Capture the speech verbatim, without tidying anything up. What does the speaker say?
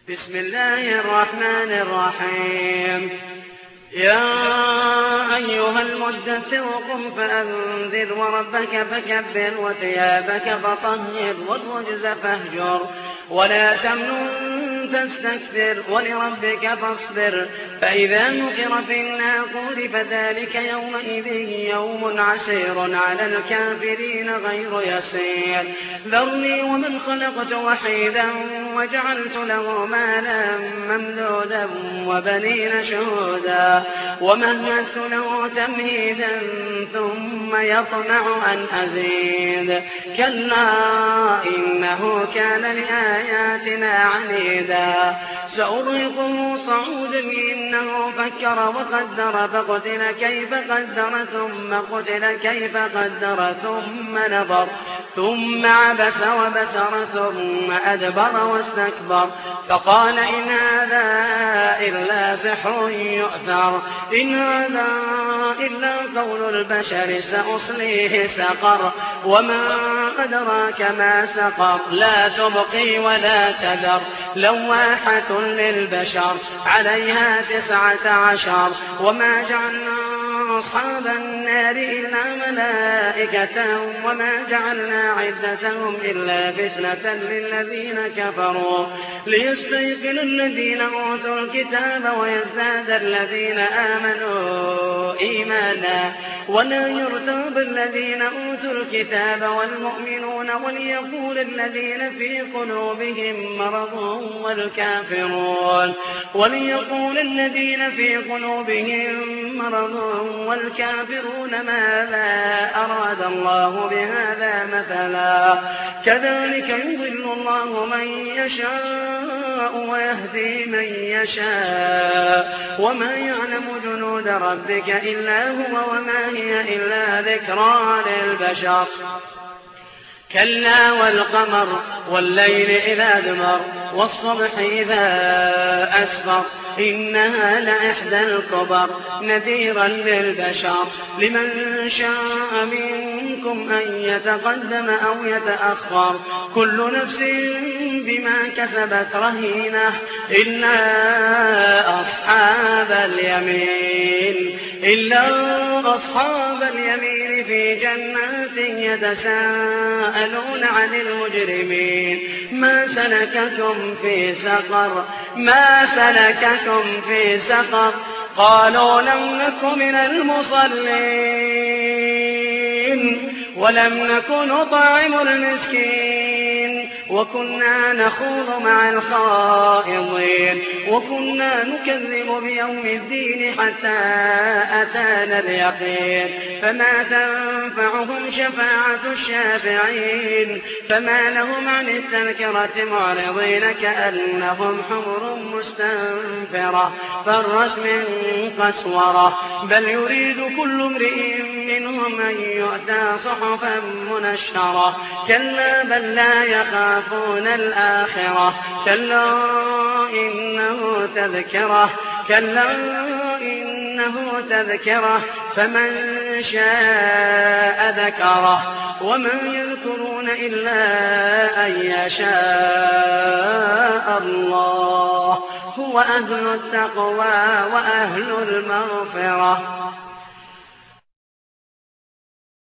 بسم الله الرحمن الرحيم. يا أيها المدثر قم فأنذر وربك فكبر وثيابك فطهر والرجز فاهجر ولا تمنن تستكثر ولربك فاصبر فإذا نقر في الناقور فذلك يومئذ يوم عسير على الكافرين غير يسير. ذرني ومن خلقت وحيدا وجعلت له مالا ممدودا وبنين شهودا ومهدت له تمهيدا ثم يطمع أن أزيد كلا إنه كان لآياتنا عنيدا سأرهقه صعودا إنه فكر وقدر فقتل كيف قدر ثم قتل كيف قدر ثم نظر ثم عبس وبسر ثم أدبر واستكبر فقال إن هذا إلا سحر يؤثر إن هذا إلا قول البشر سأصليه سقر وما أدراك ما سقر لا تبقي ولا تذر لواحة للبشر عليها تسعة عشر وما جعلنا أصحاب النار إلا ملائكة وما جعلنا عدتهم إلا فتنة للذين كفروا ليستيقن الذين أوتوا الكتاب ويزداد الذين آمنوا إيمانا ولا يرتاب الذين أوتوا الكتاب والمؤمنون وليقول الذين في قلوبهم مرض والكافرون وليقول الذين في قلوبهم مرض والكافرون ماذا أراد الله بهذا مثلا كذلك يضل الله من يشاء ويهدي من يشاء وما يعلم جنود ربك إلا هو وما هي إلا ذكرى للبشر كلا والقمر والليل إذا دمر والصبح إذا أسفر إنها لإحدى الكبر نذيرا للبشر لمن شاء منكم أن يتقدم أو يتأخر كل نفس بما كسبت رهينة إلا أصحاب اليمين إلا أصحاب اليمين في جنات يتساءلون عن المجرمين ما سلككم في سقر ما سلككم في سقر قالوا لم نك من المصلين ولم نك نطعم المسكين وكنا نخوض مع الخائضين وكنا نكذب بيوم الدين حتى أتانا اليقين فما تنفعهم شفاعة الشافعين فما لهم عن التذكرة معرضين كأنهم حمر مستنفرة فرت من قسورة بل يريد كل امرئ منهم أن يؤتى صحفا منشرة كلا بل لا يخافون الآخرة كلا إنه تذكرة كلا إنه تذكرة فمن شاء ذكره وما يذكرون إلا أن يشاء الله هو أهل التقوى وأهل المغفرة